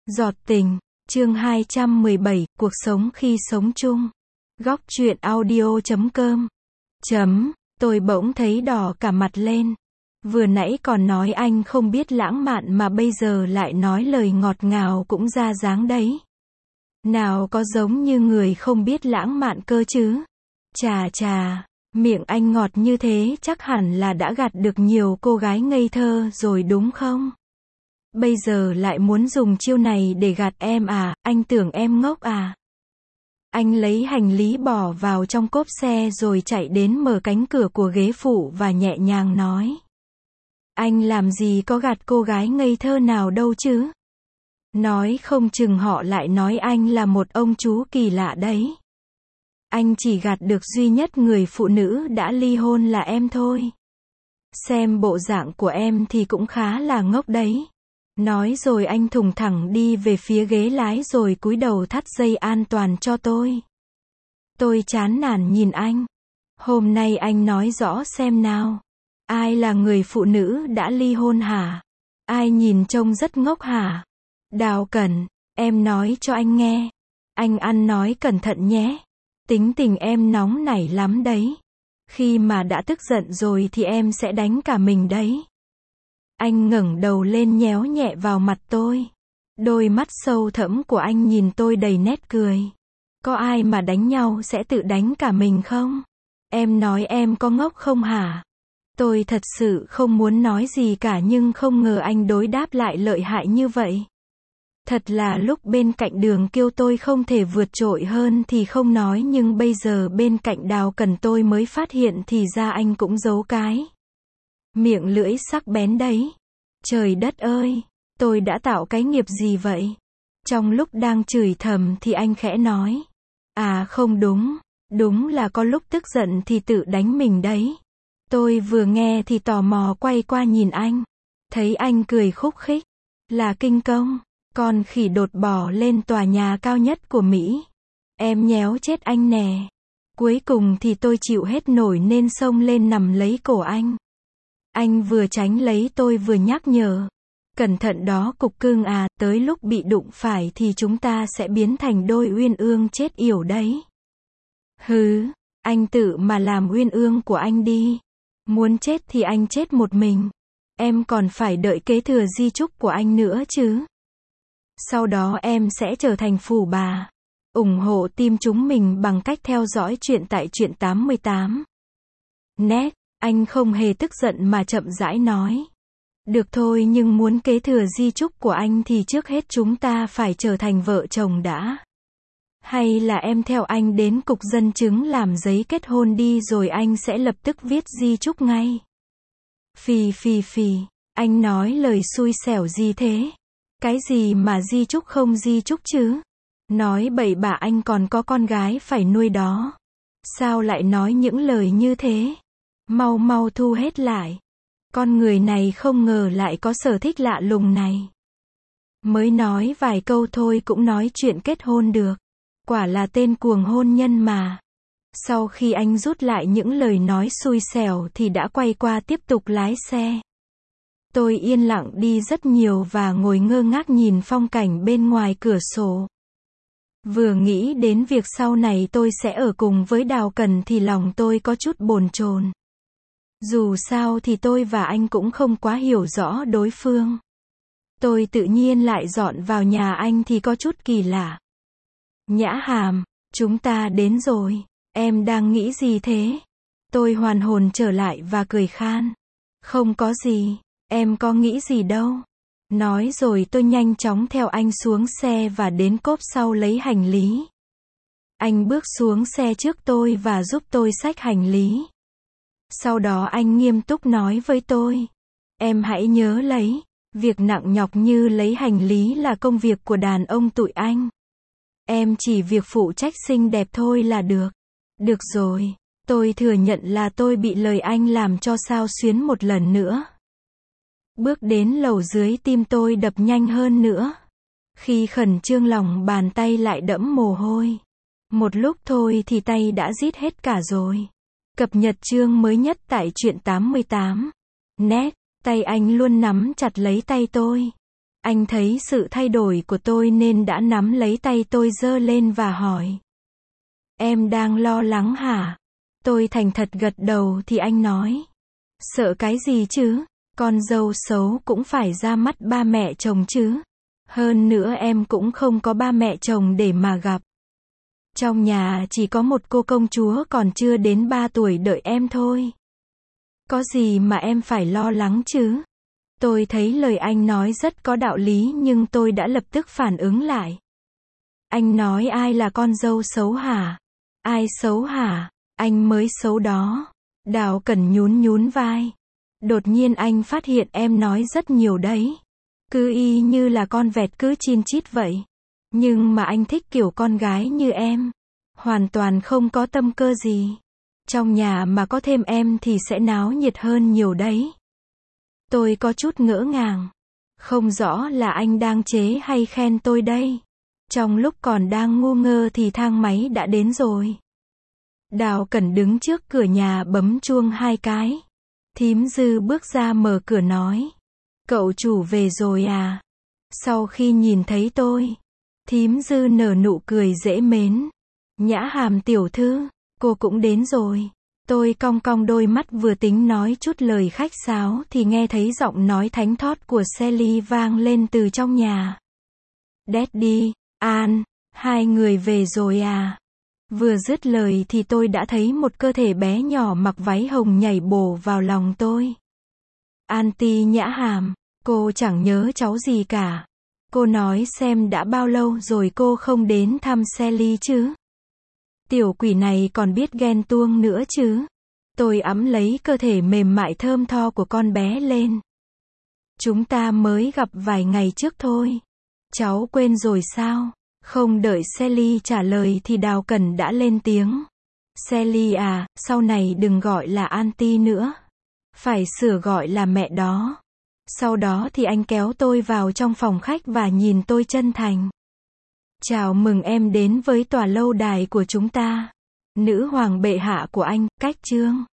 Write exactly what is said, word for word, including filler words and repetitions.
Giọt tình, chương hai trăm mười bảy, cuộc sống khi sống chung. Góc truyện audio chấm com. Chấm, tôi bỗng thấy đỏ cả mặt lên. Vừa nãy còn nói anh không biết lãng mạn mà bây giờ lại nói lời ngọt ngào cũng ra dáng đấy. Nào có giống như người không biết lãng mạn cơ chứ. Chà chà, miệng anh ngọt như thế chắc hẳn là đã gạt được nhiều cô gái ngây thơ rồi đúng không? Bây giờ lại muốn dùng chiêu này để gạt em à, anh tưởng em ngốc à? Anh lấy hành lý bỏ vào trong cốp xe rồi chạy đến mở cánh cửa của ghế phụ và nhẹ nhàng nói. Anh làm gì có gạt cô gái ngây thơ nào đâu chứ? Nói không chừng họ lại nói anh là một ông chú kỳ lạ đấy. Anh chỉ gạt được duy nhất người phụ nữ đã ly hôn là em thôi. Xem bộ dạng của em thì cũng khá là ngốc đấy. Nói rồi anh thùng thẳng đi về phía ghế lái rồi cúi đầu thắt dây an toàn cho tôi. Tôi chán nản nhìn anh. Hôm nay anh nói rõ xem nào. Ai là người phụ nữ đã ly hôn hả? Ai nhìn trông rất ngốc hả? Đào Cẩn, em nói cho anh nghe. Anh ăn nói cẩn thận nhé. Tính tình em nóng nảy lắm đấy. Khi mà đã tức giận rồi thì em sẽ đánh cả mình đấy. Anh ngẩng đầu lên nhéo nhẹ vào mặt tôi. Đôi mắt sâu thẫm của anh nhìn tôi đầy nét cười. Có ai mà đánh nhau sẽ tự đánh cả mình không? Em nói em có ngốc không hả? Tôi thật sự không muốn nói gì cả nhưng không ngờ anh đối đáp lại lợi hại như vậy. Thật là lúc bên cạnh Đường Kiêu tôi không thể vượt trội hơn thì không nói nhưng bây giờ bên cạnh Đào Cần tôi mới phát hiện thì ra anh cũng giấu cái. Miệng lưỡi sắc bén đấy. Trời đất ơi, tôi đã tạo cái nghiệp gì vậy? Trong lúc đang chửi thầm thì anh khẽ nói. À không đúng, đúng là có lúc tức giận thì tự đánh mình đấy. Tôi vừa nghe thì tò mò quay qua nhìn anh. Thấy anh cười khúc khích. Là kinh công, con khỉ đột bò lên tòa nhà cao nhất của Mỹ. Em nhéo chết anh nè. Cuối cùng thì tôi chịu hết nổi nên xông lên nằm lấy cổ anh. Anh vừa tránh lấy tôi vừa nhắc nhở. Cẩn thận đó cục cưng à, tới lúc bị đụng phải thì chúng ta sẽ biến thành đôi uyên ương chết yểu đấy. Hứ, anh tự mà làm uyên ương của anh đi. Muốn chết thì anh chết một mình. Em còn phải đợi kế thừa di chúc của anh nữa chứ. Sau đó em sẽ trở thành phù bà. ủng hộ team chúng mình bằng cách theo dõi chuyện tại truyện tám mươi tám. Nét. Anh không hề tức giận mà chậm rãi nói. Được thôi nhưng muốn kế thừa di chúc của anh thì trước hết chúng ta phải trở thành vợ chồng đã. Hay là em theo anh đến cục dân chứng làm giấy kết hôn đi rồi anh sẽ lập tức viết di chúc ngay. Phì phì phì, anh nói lời xui xẻo gì thế? Cái gì mà di chúc không di chúc chứ? Nói bậy bạ anh còn có con gái phải nuôi đó. Sao lại nói những lời như thế? Mau mau thu hết lại. Con người này không ngờ lại có sở thích lạ lùng này. Mới nói vài câu thôi cũng nói chuyện kết hôn được. Quả là tên cuồng hôn nhân mà. Sau khi anh rút lại những lời nói xui xẻo thì đã quay qua tiếp tục lái xe. Tôi yên lặng đi rất nhiều và ngồi ngơ ngác nhìn phong cảnh bên ngoài cửa sổ. Vừa nghĩ đến việc sau này tôi sẽ ở cùng với Đào Cần thì lòng tôi có chút bồn chồn. Dù sao thì tôi và anh cũng không quá hiểu rõ đối phương. Tôi tự nhiên lại dọn vào nhà anh thì có chút kỳ lạ. Nhã Hàm, chúng ta đến rồi. Em đang nghĩ gì thế? Tôi hoàn hồn trở lại và cười khan. Không có gì, em có nghĩ gì đâu. Nói rồi tôi nhanh chóng theo anh xuống xe và đến cốp sau lấy hành lý. Anh bước xuống xe trước tôi và giúp tôi xách hành lý. Sau đó anh nghiêm túc nói với tôi. Em hãy nhớ lấy, việc nặng nhọc như lấy hành lý là công việc của đàn ông tụi anh. Em chỉ việc phụ trách xinh đẹp thôi là được. Được rồi, tôi thừa nhận là tôi bị lời anh làm cho xao xuyến một lần nữa. Bước đến lầu dưới tim tôi đập nhanh hơn nữa. Khi khẩn trương lòng bàn tay lại đẫm mồ hôi. Một lúc thôi thì tay đã rít hết cả rồi. Cập nhật chương mới nhất tại truyện tám mươi tám. Nét, tay anh luôn nắm chặt lấy tay tôi. Anh thấy sự thay đổi của tôi nên đã nắm lấy tay tôi giơ lên và hỏi. Em đang lo lắng hả? Tôi thành thật gật đầu thì anh nói. Sợ cái gì chứ? Con dâu xấu cũng phải ra mắt ba mẹ chồng chứ. Hơn nữa em cũng không có ba mẹ chồng để mà gặp. Trong nhà chỉ có một cô công chúa còn chưa đến ba tuổi đợi em thôi. Có gì mà em phải lo lắng chứ? Tôi thấy lời anh nói rất có đạo lý nhưng tôi đã lập tức phản ứng lại. Anh nói ai là con dâu xấu hả? Ai xấu hả? Anh mới xấu đó. Đào Cẩn nhún nhún vai. Đột nhiên anh phát hiện em nói rất nhiều đấy. Cứ y như là con vẹt cứ chin chít vậy. Nhưng mà anh thích kiểu con gái như em. Hoàn toàn không có tâm cơ gì. Trong nhà mà có thêm em thì sẽ náo nhiệt hơn nhiều đấy. Tôi có chút ngỡ ngàng. Không rõ là anh đang chế hay khen tôi đây. Trong lúc còn đang ngu ngơ thì thang máy đã đến rồi. Đào Cẩn đứng trước cửa nhà bấm chuông hai cái. Thím Dư bước ra mở cửa nói. Cậu chủ về rồi à? Sau khi nhìn thấy tôi, thím Dư nở nụ cười dễ mến. Nhã Hàm tiểu thư, cô cũng đến rồi. Tôi cong cong đôi mắt vừa tính nói chút lời khách sáo thì nghe thấy giọng nói thánh thót của Sally vang lên từ trong nhà. Daddy, An, hai người về rồi à? Vừa dứt lời thì tôi đã thấy một cơ thể bé nhỏ mặc váy hồng nhảy bổ vào lòng tôi. Auntie Nhã Hàm, cô chẳng nhớ cháu gì cả. Cô nói xem đã bao lâu rồi cô không đến thăm Sally chứ? Tiểu quỷ này còn biết ghen tuông nữa chứ? Tôi ẵm lấy cơ thể mềm mại thơm tho của con bé lên. Chúng ta mới gặp vài ngày trước thôi. Cháu quên rồi sao? Không đợi Sally trả lời thì Đào Cẩn đã lên tiếng. Sally à, sau này đừng gọi là auntie nữa. Phải sửa gọi là mẹ đó. Sau đó thì anh kéo tôi vào trong phòng khách và nhìn tôi chân thành. Chào mừng em đến với tòa lâu đài của chúng ta. Nữ hoàng bệ hạ của anh, Cách Trương.